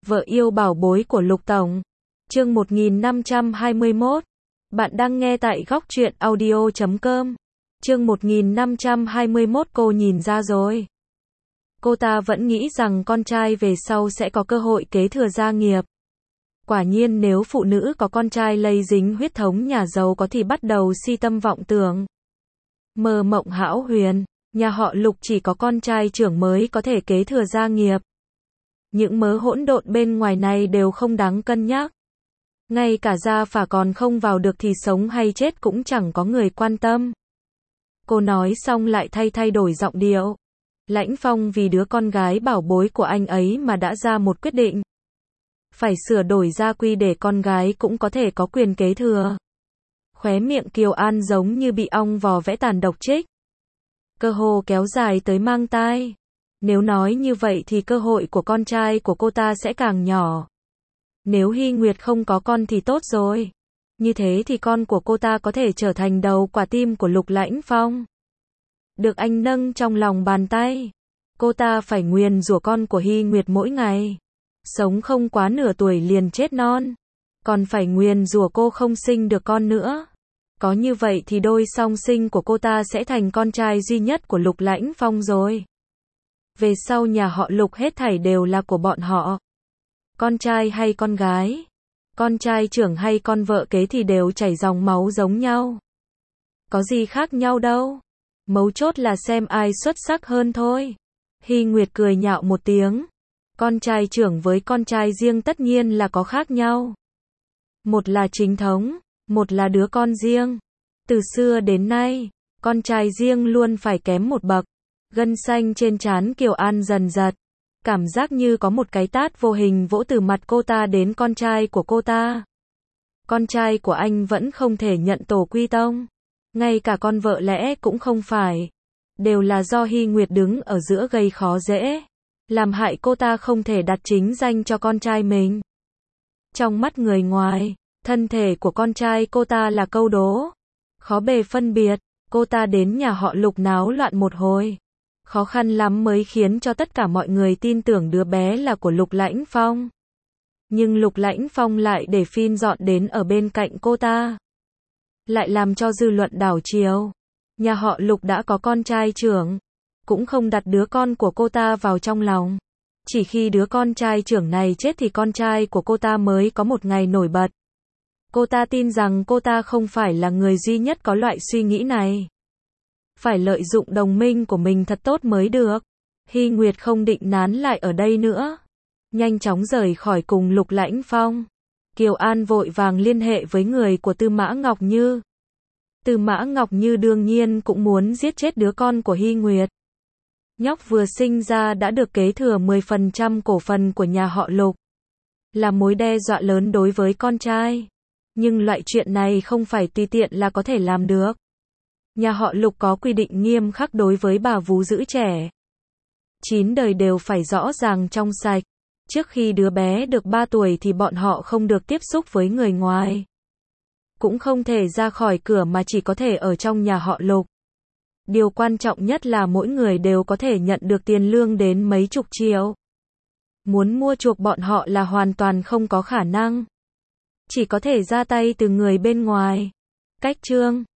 Vợ yêu bảo bối của Lục Tổng. Chương 1521. Bạn đang nghe tại góc truyện audio.com. Chương 1521. Cô nhìn ra rồi. Cô ta vẫn nghĩ rằng con trai về sau sẽ có cơ hội kế thừa gia nghiệp. Quả nhiên nếu phụ nữ có con trai lây dính huyết thống nhà giàu có thì bắt đầu si tâm vọng tưởng. Mơ mộng hão huyền, nhà họ Lục chỉ có con trai trưởng mới có thể kế thừa gia nghiệp. Những mớ hỗn độn bên ngoài này đều không đáng cân nhắc. Ngay cả gia phả còn không vào được thì sống hay chết cũng chẳng có người quan tâm. Cô nói xong lại thay đổi giọng điệu. Lãnh Phong vì đứa con gái bảo bối của anh ấy mà đã ra một quyết định. Phải sửa đổi gia quy để con gái cũng có thể có quyền kế thừa. Khóe miệng Kiều An giống như bị ong vò vẽ tàn độc trích. Cơ hồ kéo dài tới mang tai. Nếu nói như vậy thì cơ hội của con trai của cô ta sẽ càng nhỏ. Nếu Hy Nguyệt không có con thì tốt rồi. Như thế thì con của cô ta có thể trở thành đầu quả tim của Lục Lãnh Phong. Được anh nâng trong lòng bàn tay. Cô ta phải nguyền rủa con của Hy Nguyệt mỗi ngày. Sống không quá nửa tuổi liền chết non. Còn phải nguyền rủa cô không sinh được con nữa. Có như vậy thì đôi song sinh của cô ta sẽ thành con trai duy nhất của Lục Lãnh Phong rồi. Về sau nhà họ Lục hết thảy đều là của bọn họ. Con trai hay con gái, con trai trưởng hay con vợ kế thì đều chảy dòng máu giống nhau. Có gì khác nhau đâu. Mấu chốt là xem ai xuất sắc hơn thôi. Hy Nguyệt cười nhạo một tiếng. Con trai trưởng với con trai riêng tất nhiên là có khác nhau. Một là chính thống, một là đứa con riêng. Từ xưa đến nay, con trai riêng luôn phải kém một bậc. Gân xanh trên trán Kiều An dần giật. Cảm giác như có một cái tát vô hình vỗ từ mặt cô ta đến con trai của cô ta. Con trai của anh vẫn không thể nhận tổ quy tông. Ngay cả con vợ lẽ cũng không phải. Đều là do Hy Nguyệt đứng ở giữa gây khó dễ. Làm hại cô ta không thể đặt chính danh cho con trai mình. Trong mắt người ngoài, thân thể của con trai cô ta là câu đố. Khó bề phân biệt, cô ta đến nhà họ Lục náo loạn một hồi. Khó khăn lắm mới khiến cho tất cả mọi người tin tưởng đứa bé là của Lục Lãnh Phong. Nhưng Lục Lãnh Phong lại để Phin dọn đến ở bên cạnh cô ta. Lại làm cho dư luận đảo chiều. Nhà họ Lục đã có con trai trưởng. Cũng không đặt đứa con của cô ta vào trong lòng. Chỉ khi đứa con trai trưởng này chết thì con trai của cô ta mới có một ngày nổi bật. Cô ta tin rằng cô ta không phải là người duy nhất có loại suy nghĩ này. Phải lợi dụng đồng minh của mình thật tốt mới được. Hy Nguyệt không định nán lại ở đây nữa. Nhanh chóng rời khỏi cùng Lục Lãnh Phong. Kiều An vội vàng liên hệ với người của Tư Mã Ngọc Như. Tư Mã Ngọc Như đương nhiên cũng muốn giết chết đứa con của Hy Nguyệt. Nhóc vừa sinh ra đã được kế thừa 10% cổ phần của nhà họ Lục. Là mối đe dọa lớn đối với con trai. Nhưng loại chuyện này không phải tùy tiện là có thể làm được. Nhà họ Lục có quy định nghiêm khắc đối với bà vú giữ trẻ. 9 đời đều phải rõ ràng trong sạch. Trước khi đứa bé được 3 tuổi thì bọn họ không được tiếp xúc với người ngoài. Cũng không thể ra khỏi cửa mà chỉ có thể ở trong nhà họ Lục. Điều quan trọng nhất là mỗi người đều có thể nhận được tiền lương đến mấy chục triệu. Muốn mua chuộc bọn họ là hoàn toàn không có khả năng. Chỉ có thể ra tay từ người bên ngoài. Cách chương